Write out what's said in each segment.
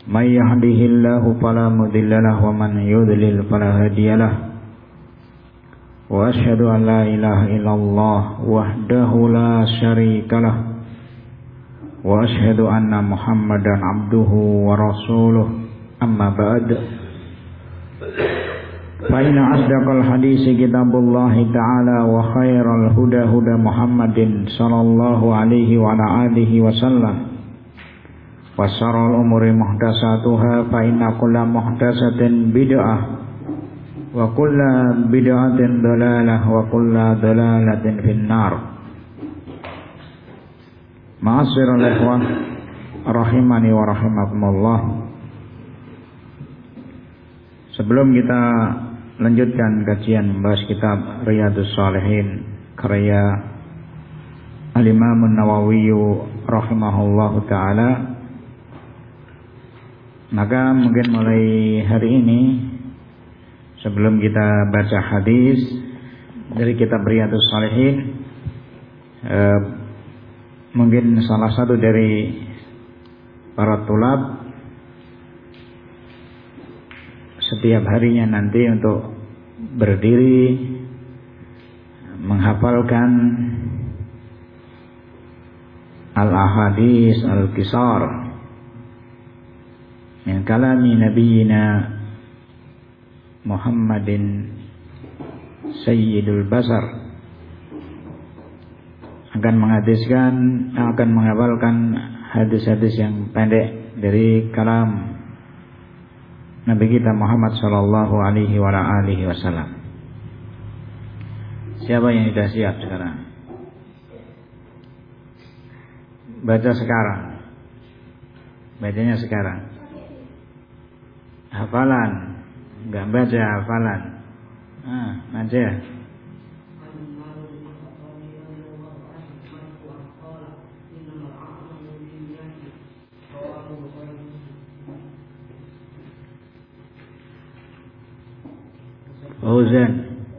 من يهده الله فلا مضل له ومن يضلل فلا هادي له وأشهد أن لا إله إلا الله وحده لا شريك له وأشهد أن محمدا عبده ورسوله أما بعد فإن أصدق الحديث كتاب الله تعالى وخير الهدى هدى محمد صلى الله عليه وعلى آله وسلم وشر الأمور محدثاتها فإن كل محدثة بدعة وكل بدعة ضلالة وكل ضلالة في النار. Ma'asyiral ikhwah rahimani wa rahimakumullah. Sebelum kita lanjutkan kajian membahas kitab Riyadhus Shalihin karya Al-Imam An-Nawawi rahimahullahu taala, maka mungkin mulai hari ini sebelum kita baca hadis dari kitab Riyadhus Shalihin, mungkin salah satu dari para tulab setiap harinya nanti untuk berdiri menghafalkan al-ahadis al-qisar min kalami nabiyina Muhammadin Sayyidul Basar, akan menghafalkan hadis-hadis yang pendek dari kalam Nabi kita Muhammad sallallahu alaihi wa alihi wasallam. Siapa yang sudah siap sekarang? Baca sekarang. Bacanya sekarang. Hafalan. Enggak baca hafalan. Baca. Fauzan.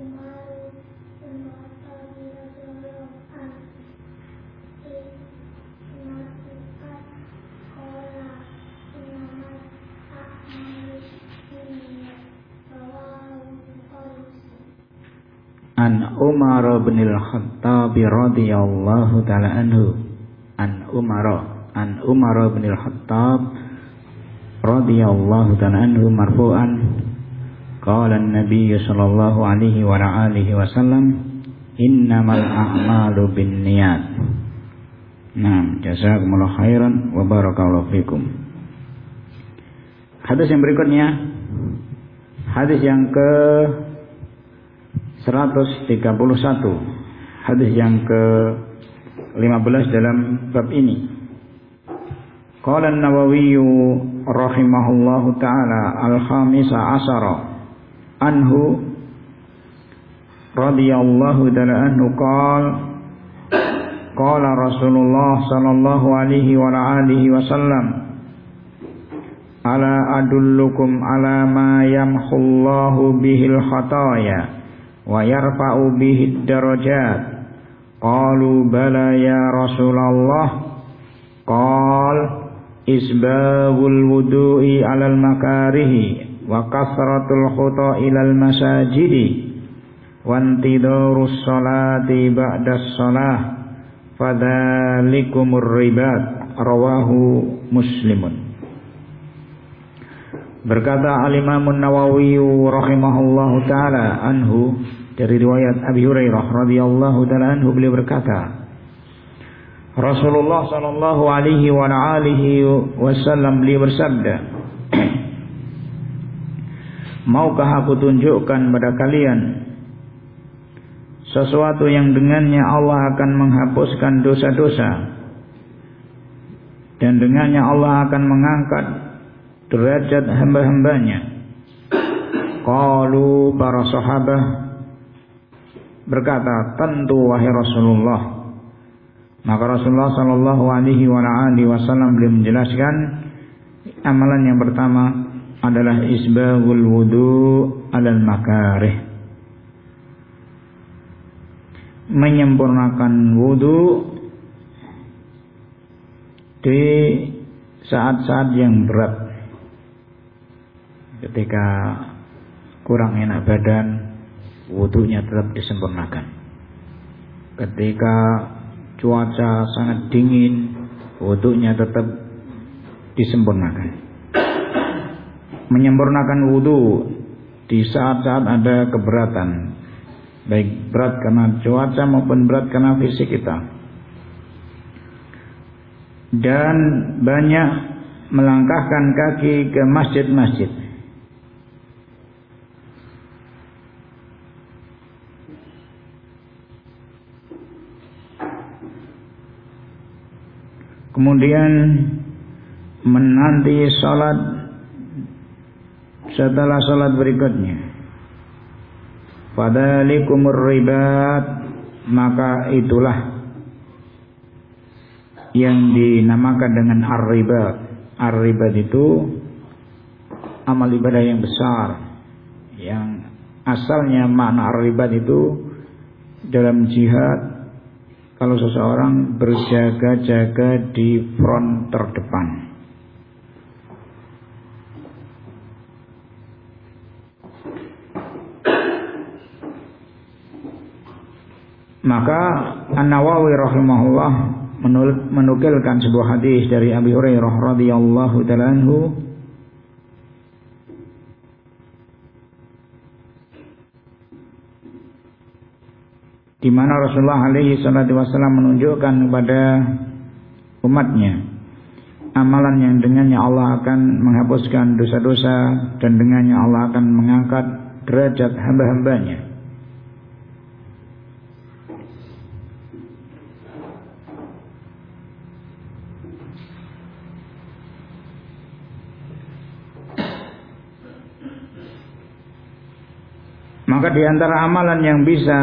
An Umar bin al-Khattab radhiyallahu ta'ala anhu. An Umar bin al-Khattab radhiyallahu ta'ala anhu marfu'an. Qala an-nabiy sallallahu alaihi wa alihi wasallam, innamal a'malu binniyat. Nah, jazakumullahu khairan wa barakallahu fikum. Hadis yang berikutnya, hadis yang ke 131, hadis yang ke 15 dalam bab ini. Qala an-Nawawi rahimahullahu ta'ala al-khamisa asara anhu radhiyallahu ta'ala anhu qala Rasulullah sallallahu alaihi wa alihi wasallam, ala adullukum ala ma yamhullahu bihil khataya wa yarfa'u bihid darajat. Qalu bala ya Rasulullah. Qal isbagul wudu'i alal makarihi wa kasratul khuta ilal masajidi wa intidharus salati ba'das salah fadzalikumur ribat. Rawahu Muslimun. Berkata Al-Imam An-Nawawi rahimahullahu taala anhu, dari riwayat Abi Hurairah radhiyallahu taala anhu, beliau berkata, Rasulullah sallallahu alaihi wa alihi wasallam beliau bersabda, maukah aku tunjukkan pada kalian sesuatu yang dengannya Allah akan menghapuskan dosa-dosa dan dengannya Allah akan mengangkat derajat hamba-hambanya? Qalu, para sahabat berkata, tentu wahai Rasulullah. Maka Rasulullah sallallahu alaihi wa alihi wasallam beliau menjelaskan, amalan yang pertama adalah isbagul wudu alal makarih, menyempurnakan wudu di saat-saat yang berat. ketika kurang enak badan, wudunya tetap disempurnakan. Ketika cuaca sangat dingin, wudunya tetap disempurnakan. Menyempurnakan wudu di saat-saat ada keberatan, baik berat karena cuaca maupun berat karena fisik kita. Dan banyak melangkahkan kaki ke masjid-masjid. Kemudian menanti salat setelah salat berikutnya. Fadzalikumur ribat, maka itulah yang dinamakan dengan ar-ribat. Ar-ribat itu amal ibadah yang besar, yang asalnya makna ar-ribat itu dalam jihad, kalau seseorang berjaga-jaga di front terdepan. Maka An-Nawawi rahimahullah menukilkan sebuah hadis dari Abi Hurairah radhiyallahu ta'ala anhu, di mana Rasulullah alaihi salatu wasallam menunjukkan kepada umatnya amalan yang dengannya Allah akan menghapuskan dosa-dosa dan dengannya Allah akan mengangkat derajat hamba-hambanya. Maka di antara amalan yang bisa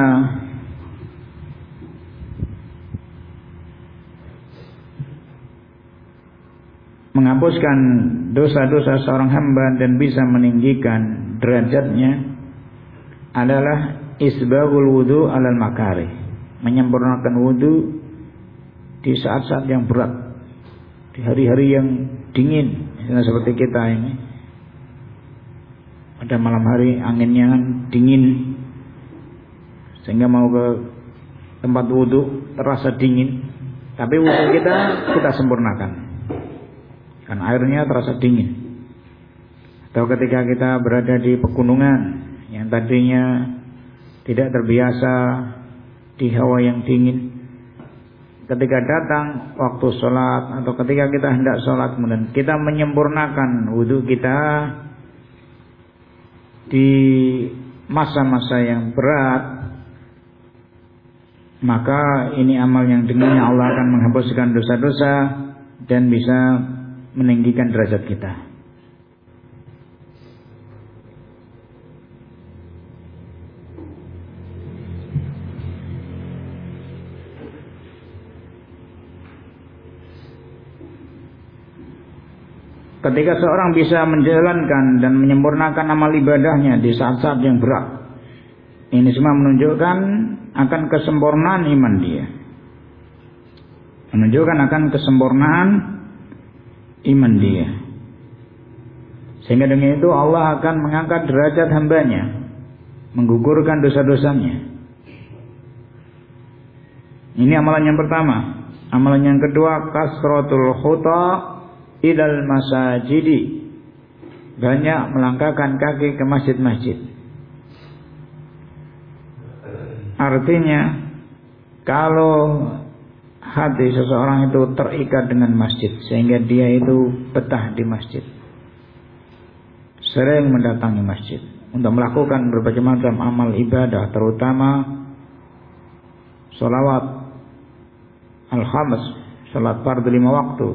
menghapuskan dosa-dosa seorang hamba dan bisa meninggikan derajatnya adalah isbaghul wudu alal makarih, menyempurnakan wudu di saat-saat yang berat, di hari-hari yang dingin, seperti kita ini. Pada malam hari anginnya kan dingin, sehingga mau ke tempat wudu terasa dingin, tapi wudu kita sempurnakan, kan airnya terasa dingin. Atau ketika kita berada di pegunungan yang tadinya tidak terbiasa di hawa yang dingin, ketika datang waktu sholat atau ketika kita hendak sholat, kemudian kita menyempurnakan wudu kita di masa-masa yang berat, maka ini amal yang dengannya Allah akan menghapuskan dosa-dosa dan bisa meninggikan derajat kita. Ketika seorang bisa menjalankan dan menyempurnakan amal ibadahnya di saat-saat yang berat, ini semua menunjukkan akan kesempurnaan iman dia, menunjukkan akan kesempurnaan iman dia. Sehingga dengan itu Allah akan mengangkat derajat hambanya, menggugurkan dosa-dosanya. Ini amalan yang pertama. Amalan yang kedua, kasratul khuta ilal masajidi, banyak melangkahkan kaki ke masjid-masjid. Artinya kalau hati seseorang itu terikat dengan masjid sehingga dia itu betah di masjid, sering mendatangi masjid untuk melakukan berbagai macam amal ibadah, terutama sholawat al-khams, salat fardhu 5 waktu,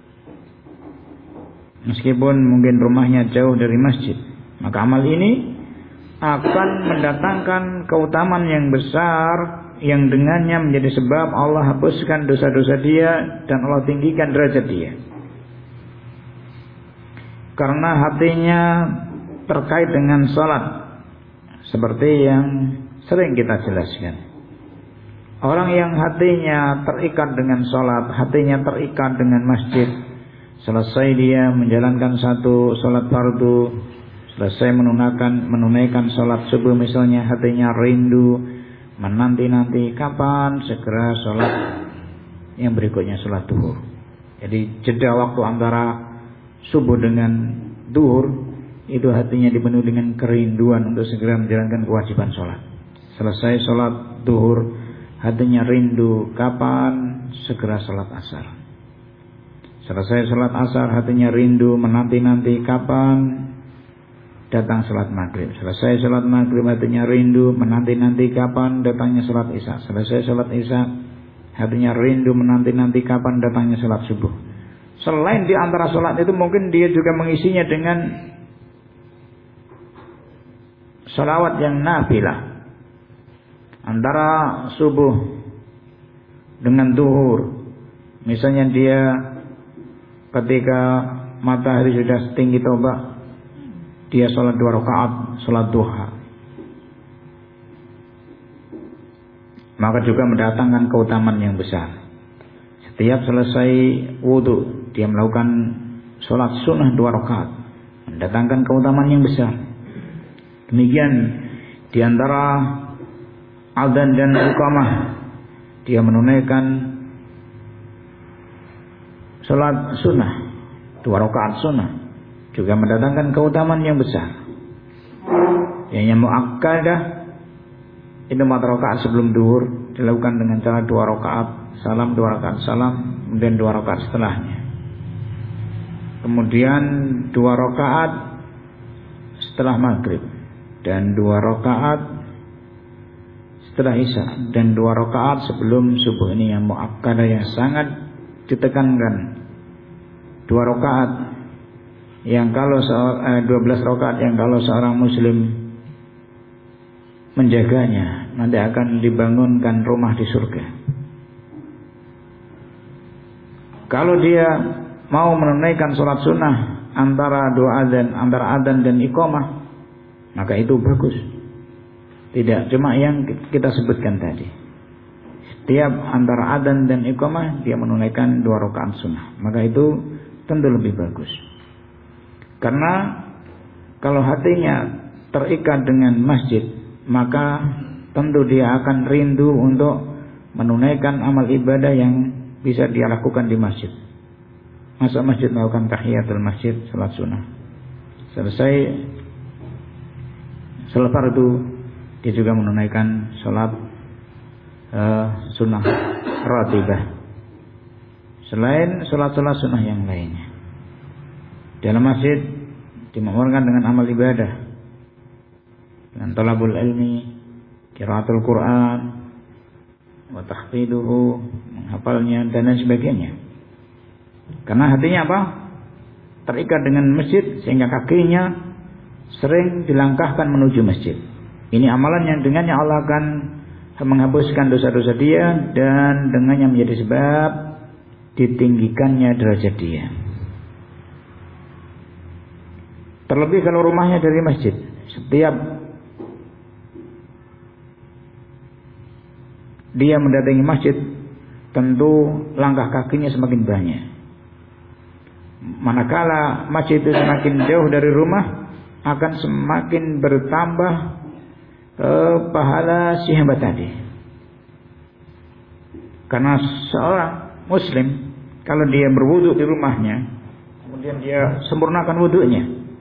meskipun mungkin rumahnya jauh dari masjid, maka amal ini akan mendatangkan keutamaan yang besar yang dengannya menjadi sebab Allah hapuskan dosa-dosa dia dan Allah tinggikan derajat dia. Karena hatinya terkait dengan salat, seperti yang sering kita jelaskan. Orang yang hatinya terikat dengan salat, hatinya terikat dengan masjid, selesai dia menjalankan satu salat fardu, selesai menunaikan sholat subuh misalnya, hatinya rindu, menanti-nanti kapan segera sholat yang berikutnya, sholat duhur. Jadi jeda waktu antara subuh dengan duhur itu hatinya dipenuhi dengan kerinduan untuk segera menjalankan kewajiban sholat. Selesai sholat duhur, hatinya rindu kapan segera sholat asar. Selesai sholat asar, hatinya rindu menanti-nanti kapan datang sholat maghrib. Selesai sholat maghrib, hatinya rindu menanti-nanti kapan datangnya sholat isya. Selesai sholat isya, hatinya rindu menanti-nanti kapan datangnya sholat subuh. Selain di antara sholat itu mungkin dia juga mengisinya dengan sholawat yang nafilah. Antara subuh dengan duhur, misalnya dia ketika matahari sudah setinggi tombak, dia sholat 2 rakaat, sholat duha, maka juga mendatangkan keutamaan yang besar. Setiap selesai wudhu, dia melakukan sholat sunnah 2 rakaat, mendatangkan keutamaan yang besar. Demikian di antara adzan dan iqamah, dia menunaikan sholat sunnah 2 rakaat sunnah, juga mendatangkan keutamaan yang besar. Yang muakkadah itu 4 rakaat sebelum duhur dilakukan dengan cara 2 rakaat salam, 2 rakaat salam, kemudian 2 rakaat setelahnya. Kemudian 2 rakaat setelah maghrib, dan 2 rakaat setelah isya, dan 2 rakaat sebelum subuh. Ini yang muakkadah yang sangat ditekankan. 2 rakaat yang kalau 12 rakaat yang kalau seorang muslim menjaganya nanti akan dibangunkan rumah di surga. Kalau dia mau menunaikan sholat sunnah antara antara adzan dan iqamah, maka itu bagus. Tidak cuma yang kita sebutkan tadi. Setiap antara adzan dan iqamah dia menunaikan 2 rakaat sunnah, maka itu tentu lebih bagus. Karena kalau hatinya terikat dengan masjid, maka tentu dia akan rindu untuk menunaikan amal ibadah yang bisa dia lakukan di masjid. Masuk masjid melakukan tahiyatul masjid, salat sunnah. Selesai salat fardu, dia juga menunaikan salat sunnah ratibah. Selain salat-salat sunnah yang lainnya. Dalam masjid dimamurkan dengan amal ibadah, dengan talabul ilmi, qiraatul Quran, wa tahfiduhu, menghafalnya dan lain sebagainya. Karena hatinya apa? Terikat dengan masjid sehingga kakinya sering dilangkahkan menuju masjid. Ini amalan yang dengannya Allah akan menghapuskan dosa-dosa dia dan dengannya menjadi sebab ditinggikannya derajat dia. Terlebih kalau rumahnya dari masjid, setiap dia mendatangi masjid, tentu langkah kakinya semakin banyak. Manakala masjid itu semakin jauh dari rumah, akan semakin bertambah pahala si hamba tadi. Karena seorang muslim kalau dia berwudu di rumahnya, kemudian dia sempurnakan wudunya,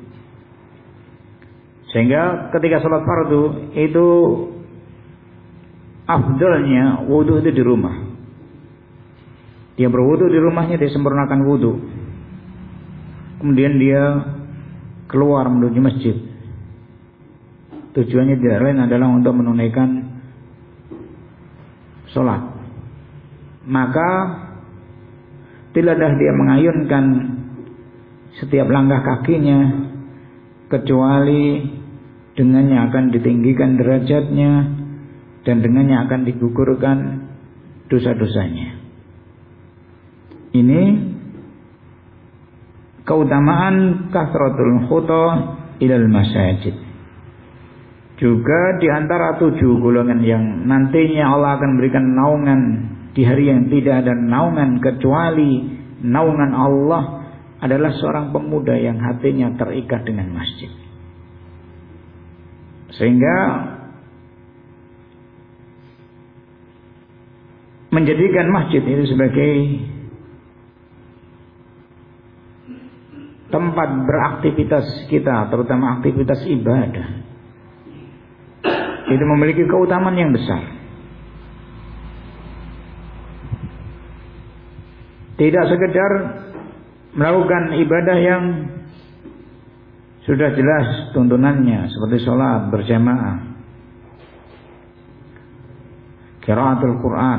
sehingga ketika sholat fardu itu afdalnya wudu itu di rumah. Dia berwudu di rumahnya, dia sempurnakan wudu, kemudian dia keluar menuju masjid. Tujuannya tidak lain adalah untuk menunaikan sholat. Maka tidaklah dia mengayunkan setiap langkah kakinya, kecuali dengannya akan ditinggikan derajatnya dan dengannya akan digugurkan dosa-dosanya. Ini keutamaan kasratul khuta ilal masajid. Juga di antara 7 golongan yang nantinya Allah akan berikan naungan di hari yang tidak ada naungan kecuali naungan Allah adalah seorang pemuda yang hatinya terikat dengan masjid. Sehingga menjadikan masjid itu sebagai tempat beraktivitas kita, terutama aktivitas ibadah, itu memiliki keutamaan yang besar. Tidak sekedar melakukan ibadah yang sudah jelas tuntunannya seperti sholat berjamaah, qiraatul Quran.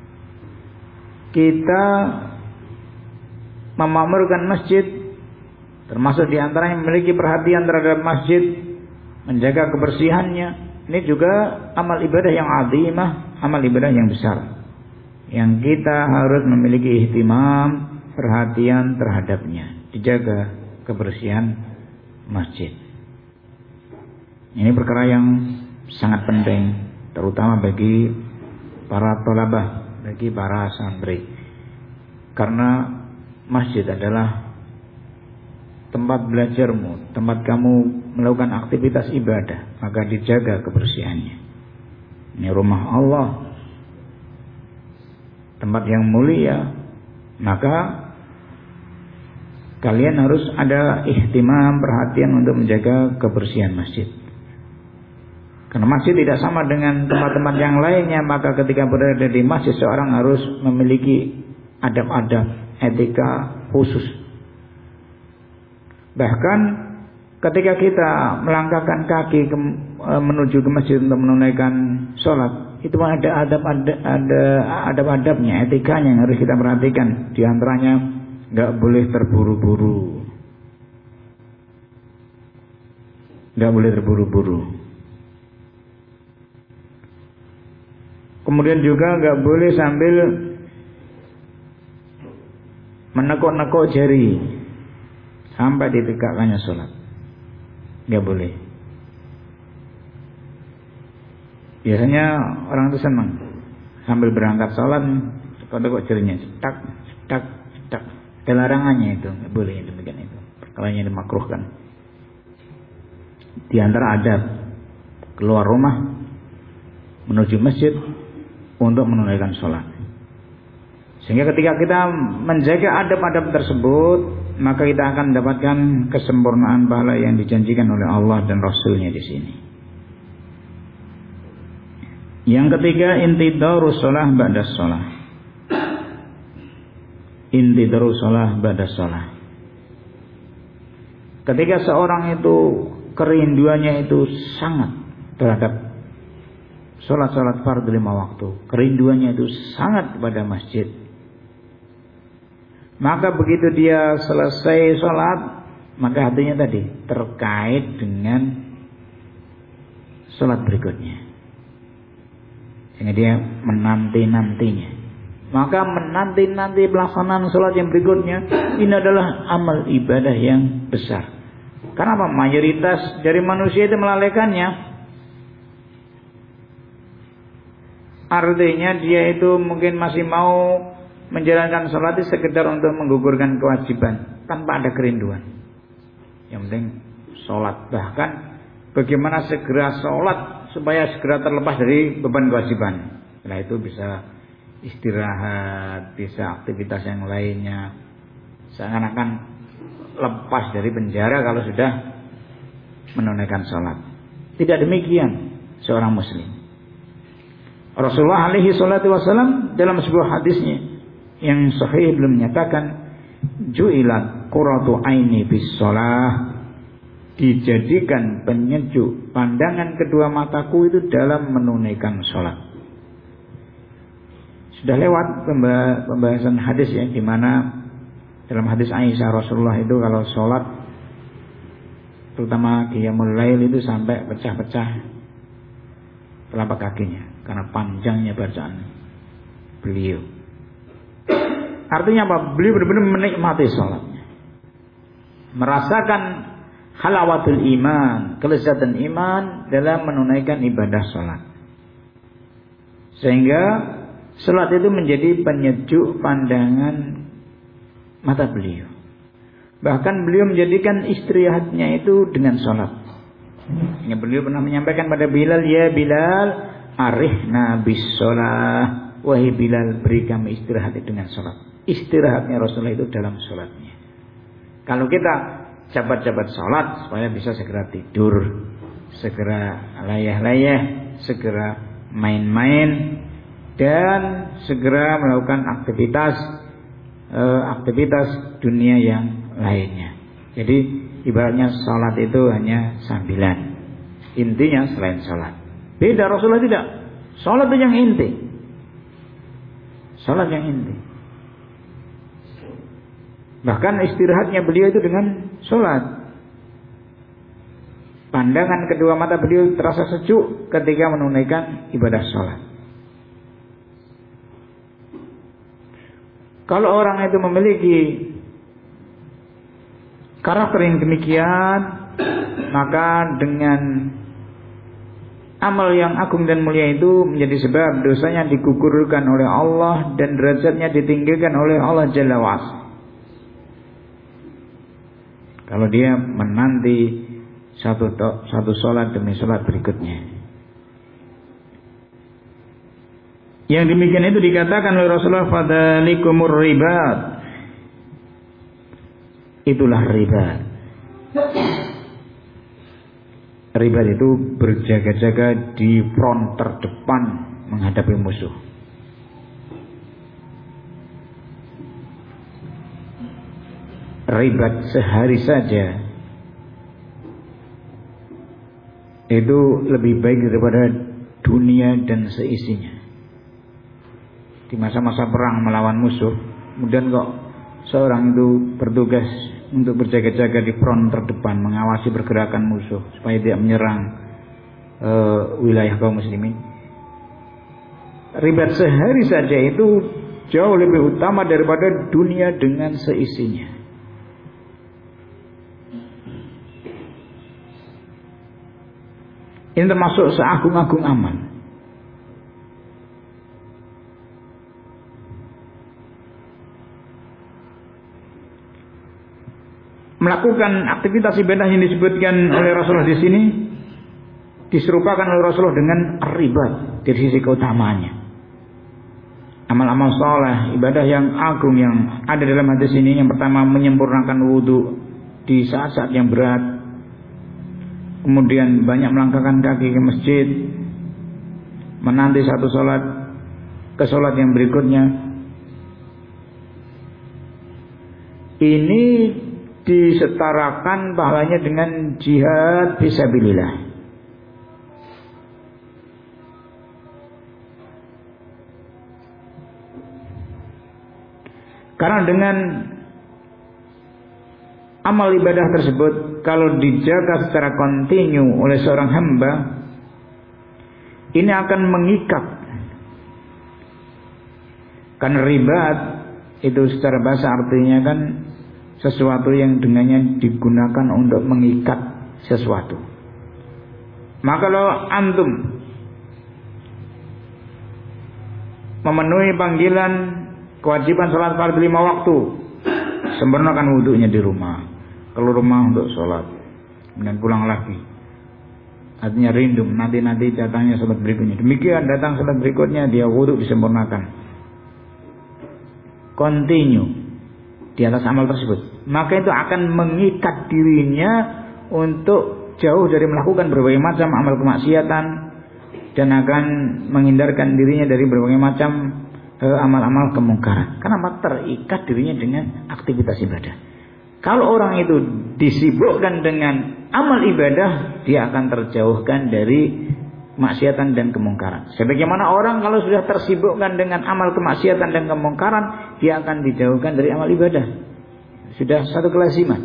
Kita memakmurkan masjid, termasuk diantaranya memiliki perhatian terhadap masjid, menjaga kebersihannya. Ini juga amal ibadah yang azimah, amal ibadah yang besar, yang kita harus memiliki ihtimam, perhatian terhadapnya, dijaga kebersihan masjid. Ini perkara yang sangat penting, terutama bagi para thalabah, bagi para santri, karena masjid adalah tempat belajarmu, tempat kamu melakukan aktivitas ibadah, maka dijaga kebersihannya. Ini rumah Allah, tempat yang mulia, maka kalian harus ada ihtimam, perhatian untuk menjaga kebersihan masjid. Karena masjid tidak sama dengan tempat-tempat yang lainnya, maka ketika berada di masjid seorang harus memiliki adab-adab, etika khusus. Bahkan ketika kita melangkahkan kaki menuju ke masjid untuk menunaikan sholat, itu ada adab-adabnya, etikanya yang harus kita perhatikan. Di antaranya nggak boleh terburu-buru, nggak boleh terburu-buru. Kemudian juga nggak boleh sambil menekuk-nekuk jari sampai ditegakkannya sholat, nggak boleh. Biasanya orang itu senang sambil berangkat sholat tekuk-tekuk jarinya, cetak, cetak, cetak. Ada larangannya itu, nggak boleh demikian itu. Perkaranya dimakruhkan. Di antara adab keluar rumah menuju masjid untuk menunaikan sholat. Sehingga ketika kita menjaga adab-adab tersebut, maka kita akan mendapatkan kesempurnaan pahala yang dijanjikan oleh Allah dan Rasul-Nya di sini. Yang ketiga, intidharus shalah ba'da shalah. Intidharus shalah ba'da shalah. Ketika seorang itu kerinduannya itu sangat terhadap sholat-sholat fardhu 5 waktu, kerinduannya itu sangat kepada masjid, maka begitu dia selesai sholat, maka hatinya tadi terkait dengan sholat berikutnya, sehingga dia menanti-nantinya. Maka menanti-nanti pelaksanaan sholat yang berikutnya, ini adalah amal ibadah yang besar. Karena apa? Mayoritas dari manusia itu melalaikannya. Artinya dia itu mungkin masih mau menjalankan sholat itu sekedar untuk menggugurkan kewajiban tanpa ada kerinduan. Yang penting sholat. Bahkan bagaimana segera sholat supaya segera terlepas dari beban kewajiban. Setelah itu bisa istirahat, bisa aktivitas yang lainnya, seakan-akan lepas dari penjara kalau sudah menunaikan sholat. Tidak demikian seorang muslim. Rasulullah alaihi salatu wasallam dalam sebuah hadisnya yang sahih belum menyatakan, ju'ilat qurratu aini bis shalah, dijadikan penyejuk pandangan kedua mataku itu dalam menunaikan sholat. Sudah lewat pembahasan hadis ya, di mana dalam hadis Aisyah Rasulullah itu kalau sholat, terutama qiyamul lail itu sampai pecah-pecah telapak kakinya karena panjangnya bacaan beliau. Artinya apa? Beliau benar-benar menikmati sholatnya, merasakan halawatul iman, kelezatan iman dalam menunaikan ibadah sholat, sehingga sholat itu menjadi penyejuk pandangan mata beliau. Bahkan beliau menjadikan istirahatnya itu dengan sholat. Yang beliau pernah menyampaikan pada Bilal, ya Bilal, arihna bis shalah. Wahai Bilal, beri kami istirahat dengan salat. Istirahatnya Rasulullah itu dalam salatnya. Kalau kita cepat-cepat salat supaya bisa segera tidur, segera layah-layah, segera main-main, dan segera melakukan aktivitas dunia yang lainnya. Jadi ibaratnya salat itu hanya sambilan, intinya selain salat. Beda Rasulullah tidak. Salat itu yang inti. Salat yang inti. Bahkan istirahatnya beliau itu dengan salat. Pandangan kedua mata beliau terasa sejuk ketika menunaikan ibadah salat. Kalau orang itu memiliki karakter yang demikian, maka dengan amal yang agung dan mulia itu menjadi sebab dosanya digugurkan oleh Allah dan derajatnya ditinggikan oleh Allah Jalla wa'ala. Kalau dia menanti satu sholat demi sholat berikutnya. Yang demikian itu dikatakan oleh Rasulullah, fadzalikumur ribat. Itulah ribat. Ribat itu berjaga-jaga di front terdepan menghadapi musuh. Ribat sehari saja itu lebih baik daripada dunia dan seisinya. Di masa-masa perang melawan musuh, kemudian kok seorang itu bertugas untuk berjaga-jaga di front terdepan, mengawasi pergerakan musuh supaya tidak menyerang wilayah kaum muslimin. Ribat sehari saja itu jauh lebih utama daripada dunia dengan seisinya. Ini termasuk seagung-agung amal. Melakukan aktivitas ibadah yang disebutkan oleh Rasulullah di sini diserupakan oleh Rasulullah dengan ribat dari sisi keutamaannya. Amal-amal saleh, ibadah yang agung yang ada dalam hadis ini, yang pertama menyempurnakan wudu di saat-saat yang berat. Kemudian banyak melangkahkan kaki ke masjid, menanti satu sholat ke sholat yang berikutnya. Ini disetarakan pahalanya dengan jihad fisabilillah. Karena dengan amal ibadah tersebut, kalau dijaga secara kontinu oleh seorang hamba, ini akan mengikat. Karena ribat itu secara bahasa artinya kan sesuatu yang dengannya digunakan untuk mengikat sesuatu. Maka kalau antum memenuhi panggilan kewajiban sholat fardu 5 waktu, sempurnakan wudunya di rumah. Kalau rumah untuk sholat, kemudian pulang lagi, artinya rindu nanti datangnya sholat berikutnya. Demikian datang sholat berikutnya, dia wudu disempurnakan, continue di atas amal tersebut. Maka itu akan mengikat dirinya untuk jauh dari melakukan berbagai macam amal kemaksiatan, dan akan menghindarkan dirinya dari berbagai macam amal-amal kemungkaran. Karena terikat dirinya dengan aktivitas ibadah. Kalau orang itu disibukkan dengan amal ibadah, dia akan terjauhkan dari maksiatan dan kemungkaran. Sebagaimana orang kalau sudah tersibukkan dengan amal kemaksiatan dan kemungkaran, dia akan dijauhkan dari amal ibadah. Sudah satu kelaziman.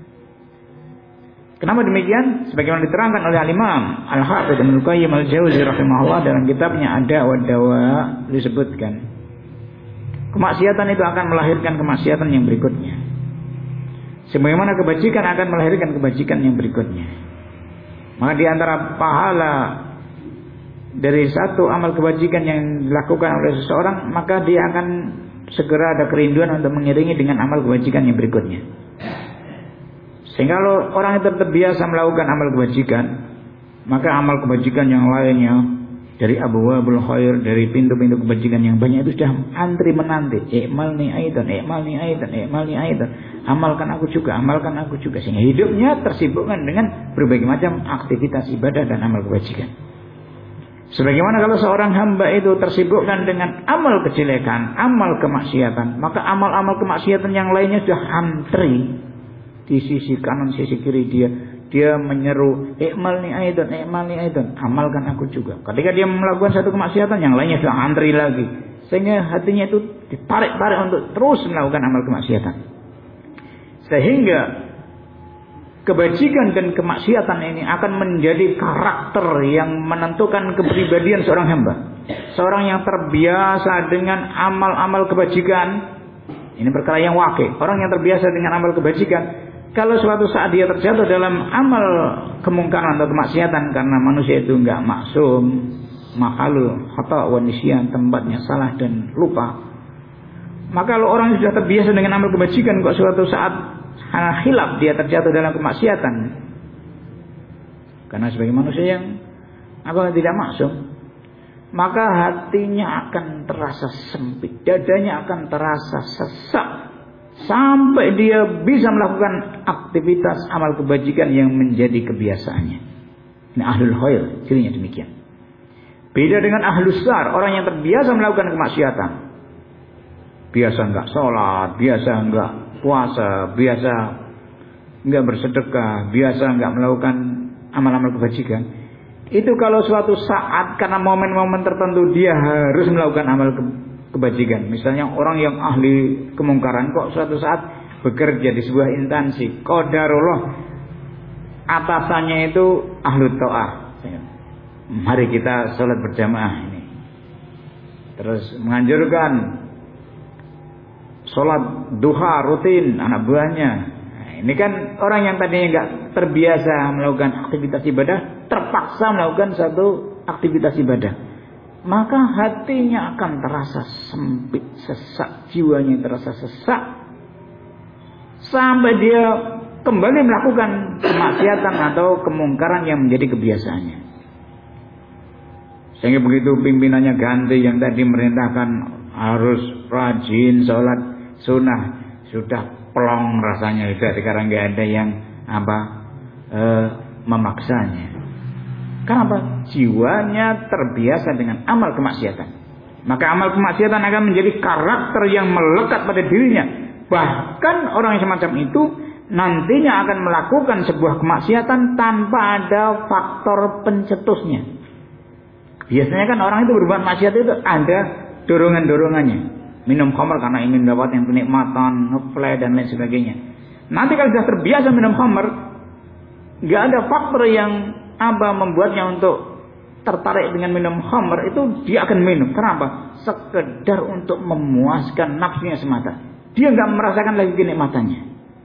Kenapa demikian? Sebagaimana diterangkan oleh Al-Imam Al-Hafidz Ibnu Qayyim Al-Jauzi rahimahullah dalam kitabnya Ad-Da' wa Dawa, disebutkan kemaksiatan itu akan melahirkan kemaksiatan yang berikutnya. Sebagaimana kebajikan akan melahirkan kebajikan yang berikutnya. Maka di antara pahala dari satu amal kebajikan yang dilakukan oleh seseorang, maka dia akan segera ada kerinduan untuk mengiringi dengan amal kebajikan yang berikutnya. Sehingga kalau orang itu terbiasa melakukan amal kebajikan, Maka amal kebajikan yang lainnya dari abwabul khair, dari pintu-pintu kebajikan yang banyak itu sudah antri menanti. I'malni aidan, i'malni aidan, i'malni aidan. Amalkan aku juga, amalkan aku juga. Sehingga hidupnya tersibukkan dengan berbagai macam aktivitas ibadah dan amal kebajikan. Sebagaimana kalau seorang hamba itu tersibukkan dengan amal kejelekan, amal kemaksiatan, maka amal-amal kemaksiatan yang lainnya sudah antri di sisi kanan, sisi kiri dia menyeru, i'malni aidan, i'malni aidan, amalkan aku juga. Ketika dia melakukan satu kemaksiatan, yang lainnya sudah antri lagi. Sehingga hatinya itu ditarik-tarik untuk terus melakukan amal kemaksiatan. Sehingga kebajikan dan kemaksiatan ini akan menjadi karakter yang menentukan kepribadian seorang hamba. Seorang yang terbiasa dengan amal-amal kebajikan, ini perkara yang wakil. Orang yang terbiasa dengan amal kebajikan, kalau suatu saat dia terjatuh dalam amal kemungkaran atau kemaksiatan, karena manusia itu enggak maksum, makhluk khata wa nisyan, tempatnya salah dan lupa. Maka kalau orang yang sudah terbiasa dengan amal kebajikan, kok suatu saat hilaf dia terjatuh dalam kemaksiatan, karena sebagai manusia yang tidak maksum, maka hatinya akan terasa sempit, dadanya akan terasa sesak, sampai dia bisa melakukan aktivitas amal kebajikan yang menjadi kebiasaannya. Ini ahlul khair, cirinya demikian. Beda dengan ahlus syar, orang yang terbiasa melakukan kemaksiatan, biasa enggak sholat, biasa enggak puasa, biasa enggak bersedekah, biasa enggak melakukan amal-amal kebajikan. Itu kalau suatu saat karena momen-momen tertentu dia harus melakukan amal kebajikan. Misalnya orang yang ahli kemungkaran kok suatu saat bekerja di sebuah instansi, qadarullah atasannya itu ahlu ta'ah. Mari kita sholat berjamaah ini. Terus menganjurkan sholat duha rutin anak buahnya. Nah, ini kan orang yang tadinya enggak terbiasa melakukan aktivitas ibadah, terpaksa melakukan satu aktivitas ibadah. Maka hatinya akan terasa sempit, sesak, jiwanya terasa sesak, sampai dia kembali melakukan kemaksiatan atau kemungkaran yang menjadi kebiasaannya. Sehingga begitu pimpinannya ganti, yang tadi merintahkan harus rajin sholat sunnah, sudah plong rasanya itu sekarang nggak ada yang memaksanya. Kenapa? Jiwanya terbiasa dengan amal kemaksiatan. Maka amal kemaksiatan akan menjadi karakter yang melekat pada dirinya. Bahkan orang yang semacam itu nantinya akan melakukan sebuah kemaksiatan tanpa ada faktor pencetusnya. Biasanya kan orang itu berbuat maksiat itu ada dorongan-dorongannya. Minum khamr karena ingin dapat yang kenikmatan, ngeplay dan lain sebagainya. Nanti kalau sudah terbiasa minum khamr, nggak ada faktor yang membuatnya untuk tertarik dengan minum khamr, itu dia akan minum. Kenapa? Sekedar untuk memuaskan nafsunya semata. Dia nggak merasakan lagi kenikmatannya.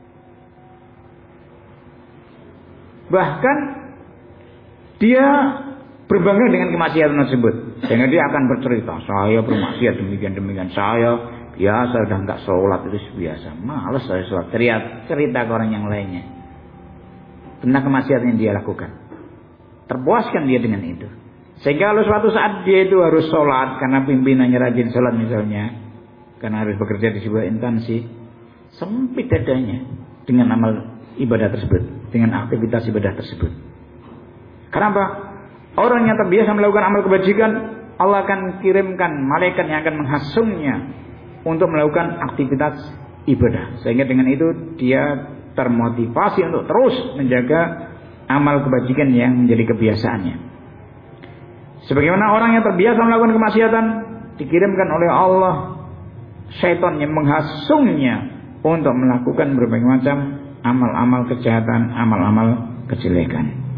Bahkan dia berbangga dengan kemaksiatan tersebut, sehingga dia akan bercerita, saya bermaksiat demikian, saya biasa udah nggak sholat, itu biasa, malas saya sholat, cerita ke orang yang lainnya tentang kemaksiatan yang dia lakukan. Terpuaskan dia dengan itu. Sehingga kalau suatu saat dia itu harus sholat, karena pimpinannya rajin sholat misalnya, karena harus bekerja di sebuah instansi, sempit dadanya dengan amal ibadah tersebut, dengan aktivitas ibadah tersebut. Kenapa? Orang yang terbiasa melakukan amal kebajikan, Allah akan kirimkan malaikat yang akan menghasungnya untuk melakukan aktivitas ibadah. Sehingga dengan itu dia termotivasi untuk terus menjaga amal kebajikan yang menjadi kebiasaannya. Sebagaimana orang yang terbiasa melakukan kemaksiatan, dikirimkan oleh Allah syaitan yang menghasungnya untuk melakukan berbagai macam amal-amal kejahatan, amal-amal kejelekan.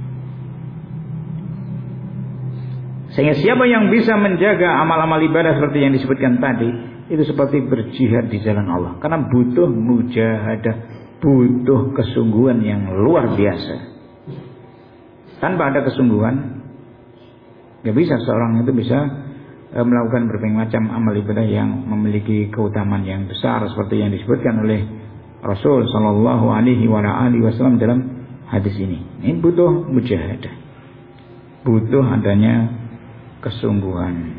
Sehingga siapa yang bisa menjaga amal-amal ibadah seperti yang disebutkan tadi, itu seperti berjihad di jalan Allah. Karena butuh mujahadah, butuh kesungguhan yang luar biasa. Tanpa ada kesungguhan, gak bisa seorang itu bisa melakukan berbagai macam amal ibadah yang memiliki keutamaan yang besar seperti yang disebutkan oleh Rasul Sallallahu Alaihi Wasallam dalam hadis ini. Ini butuh mujahadah. butuh adanya kesungguhan.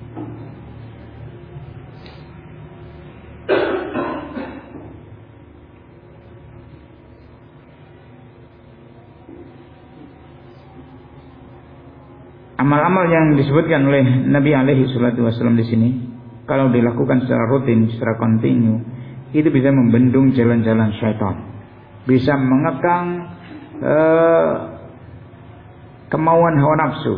Amal-amal yang disebutkan oleh Nabi alaihi salatu wasallam di sini, kalau dilakukan secara rutin, secara kontinu, itu bisa membendung jalan-jalan syaitan, bisa mengekang kemauan hawa nafsu,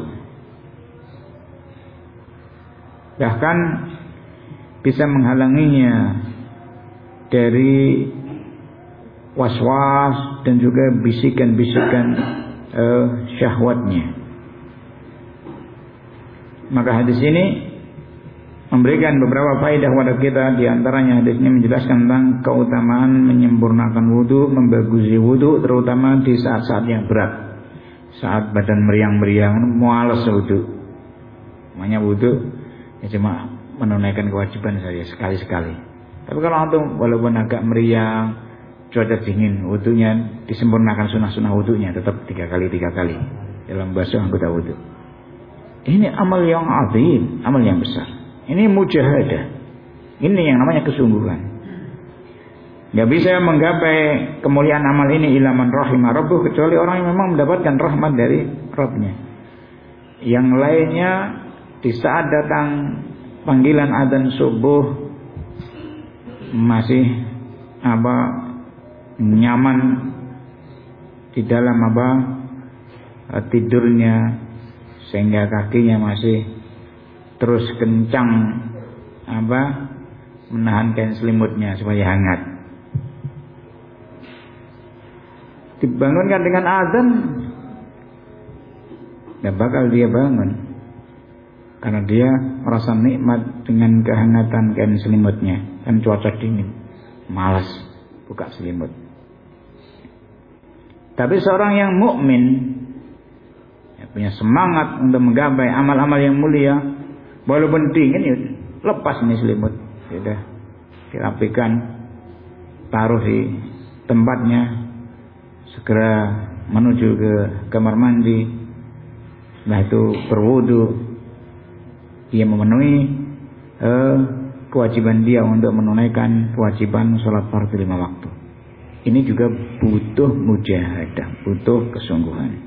bahkan bisa menghalanginya dari was-was dan juga bisikan-bisikan syahwatnya. Maka hadis ini memberikan beberapa faedah kepada kita. Di antaranya hadis ini menjelaskan tentang keutamaan menyempurnakan wudu, membagusi wudu, terutama di saat-saat yang berat, saat badan meriang-meriang, malas wudu. Namanya wudu ya cuma menunaikan kewajiban saja sekali-sekali. Tapi kalau antum walaupun agak meriang, cuaca dingin, wudunya disempurnakan sunnah-sunnah wudunya tetap 3 kali dalam basuh anggota wudu. Ini amal yang azim, amal yang besar. Ini mujahadah. Ini yang namanya kesungguhan. Gak bisa menggapai kemuliaan amal ini illa man rahimah rabbuh, kecuali orang yang memang mendapatkan rahmat dari Rabbnya. Yang lainnya di saat datang panggilan adzan subuh masih nyaman di dalam tidurnya, sehingga kakinya masih terus kencang menahan kain selimutnya supaya hangat. Dibangunkan dengan azan, gak bakal dia bangun, karena dia merasa nikmat dengan kehangatan kain selimutnya. Kan cuaca dingin, malas buka selimut. Tapi seorang yang mukmin punya semangat untuk menggapai amal-amal yang mulia, walaupun dingin ya lepas ini selimut, sudah dirapikan, taruh di tempatnya, segera menuju ke kamar mandi, setelah itu berwudu, dia memenuhi kewajiban dia untuk menunaikan kewajiban sholat fardu 5 waktu. Ini juga butuh mujahadah, butuh kesungguhan.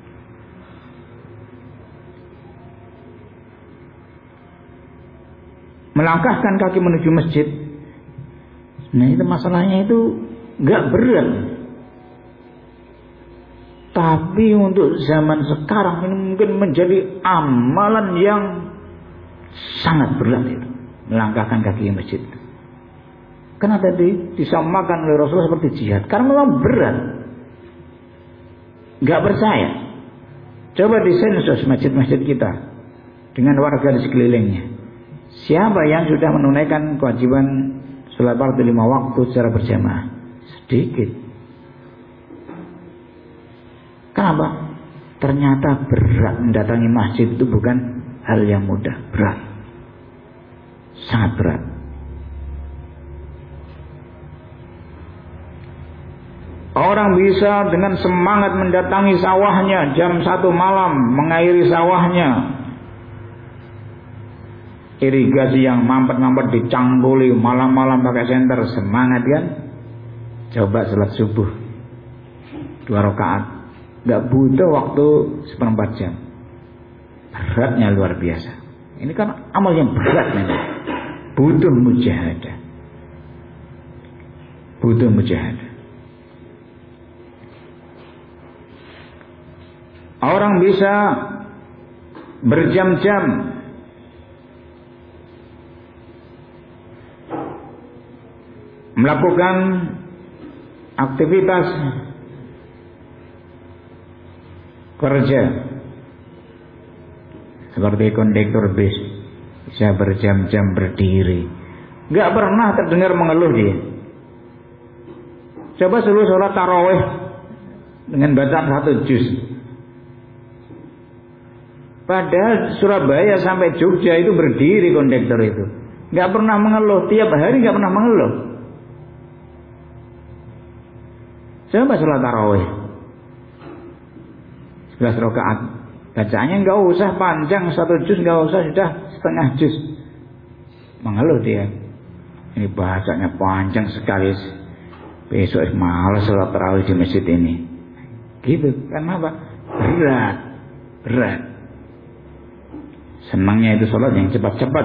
Melangkahkan kaki menuju masjid, nah itu masalahnya itu gak berat. Tapi untuk zaman sekarang ini mungkin menjadi amalan yang sangat berat itu, melangkahkan kaki ke masjid. Karena tadi disamakan oleh Rasulullah seperti jihad, karena memang berat. Gak percaya, coba disensus masjid-masjid kita dengan warga di sekelilingnya. Siapa yang sudah menunaikan kewajiban sholat fardu 5 waktu secara berjamaah? Sedikit. Kenapa? Ternyata berat. Mendatangi masjid itu bukan hal yang mudah, berat, sangat berat. Orang bisa dengan semangat mendatangi sawahnya jam 1 malam, mengairi sawahnya, irigasi yang mampet-mampet dicangkuli, malam-malam pakai senter, semangat kan? Coba sholat subuh 2 rakaat, gak butuh waktu 1/4 jam. Beratnya luar biasa. Ini kan amal yang berat memang. Butuh mujahadah, butuh mujahadah. Orang bisa berjam-jam melakukan aktivitas kerja seperti kondektur bis, bisa berjam-jam berdiri, gak pernah terdengar mengeluh dia. Coba suruh sholat tarawih dengan bacaan 1 juz, padahal Surabaya sampai Jogja itu berdiri kondektur itu, gak pernah mengeluh, tiap hari gak pernah mengeluh. Coba sholat tarawih 11 rakaat Bacaannya nggak usah panjang, 1 juz nggak usah, sudah setengah juz. Mengeluh dia. Ini bahasanya panjang sekali. Besok malas sholat tarawih di masjid ini. Gitu. Kenapa? Berat. Senangnya itu sholat yang cepat-cepat.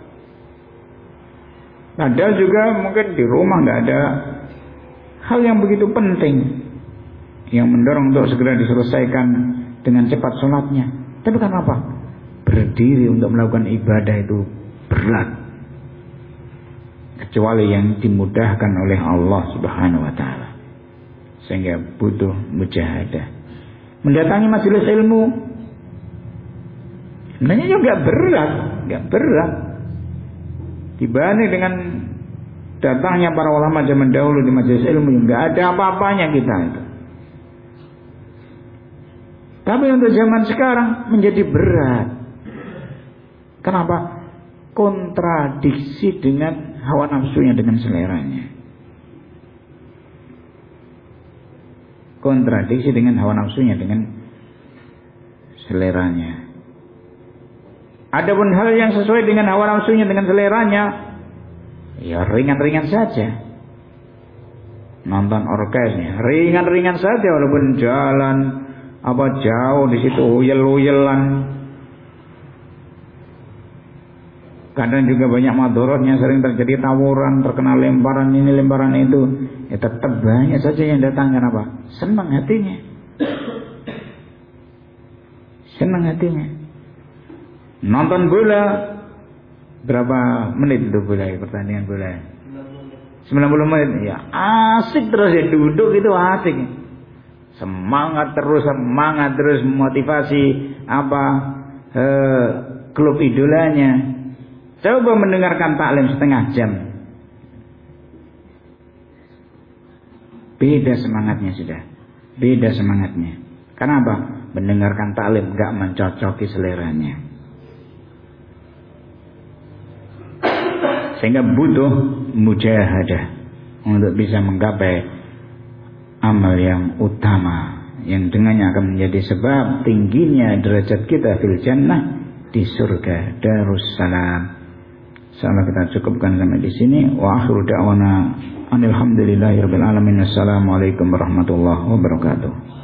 Padahal juga mungkin di rumah nggak ada hal yang begitu penting yang mendorong untuk segera diselesaikan dengan cepat sholatnya. Tapi kenapa? Berdiri untuk melakukan ibadah itu berat. Kecuali yang dimudahkan oleh Allah Subhanahu wa taala. Sehingga butuh mujahadah. Mendatangi majelis ilmu sebenarnya juga enggak berat. Dibanding dengan datangnya para ulama zaman dahulu di majelis ilmu, enggak ada apa-apanya kita itu. Tapi untuk zaman sekarang menjadi berat. Kenapa? Kontradiksi dengan hawa nafsunya, dengan seleranya. Kontradiksi dengan hawa nafsunya, dengan seleranya. Adapun hal yang sesuai dengan hawa nafsunya, dengan seleranya, ya ringan-ringan saja. Nonton orkesnya ringan-ringan saja, walaupun jalan jauh di situ uyel-uyelan. Kadang juga banyak madorotnya, sering terjadi tawuran, terkena lemparan ini, lemparan itu. Ya tetap banyak saja yang datang. Kenapa? Senang hatinya. Senang hatinya. Nonton bola, berapa menit itu bola, pertandingan bola? 90 menit. Ya asik terus ya, duduk itu asik. Semangat terus motivasi klub idolanya. Coba mendengarkan taklim setengah jam. Beda semangatnya sudah. Beda semangatnya. Kenapa? Mendengarkan taklim gak mencocoki seleranya. Sehingga butuh mujahadah untuk bisa menggapai amal yang utama, yang dengannya akan menjadi sebab tingginya derajat kita fil jannah, di surga Darussalam. Insyaallah kita cukupkan sampai di sini. Wa akhiru da'wana alhamdulillahirabbil alamin. Assalamualaikum warahmatullahi wabarakatuh.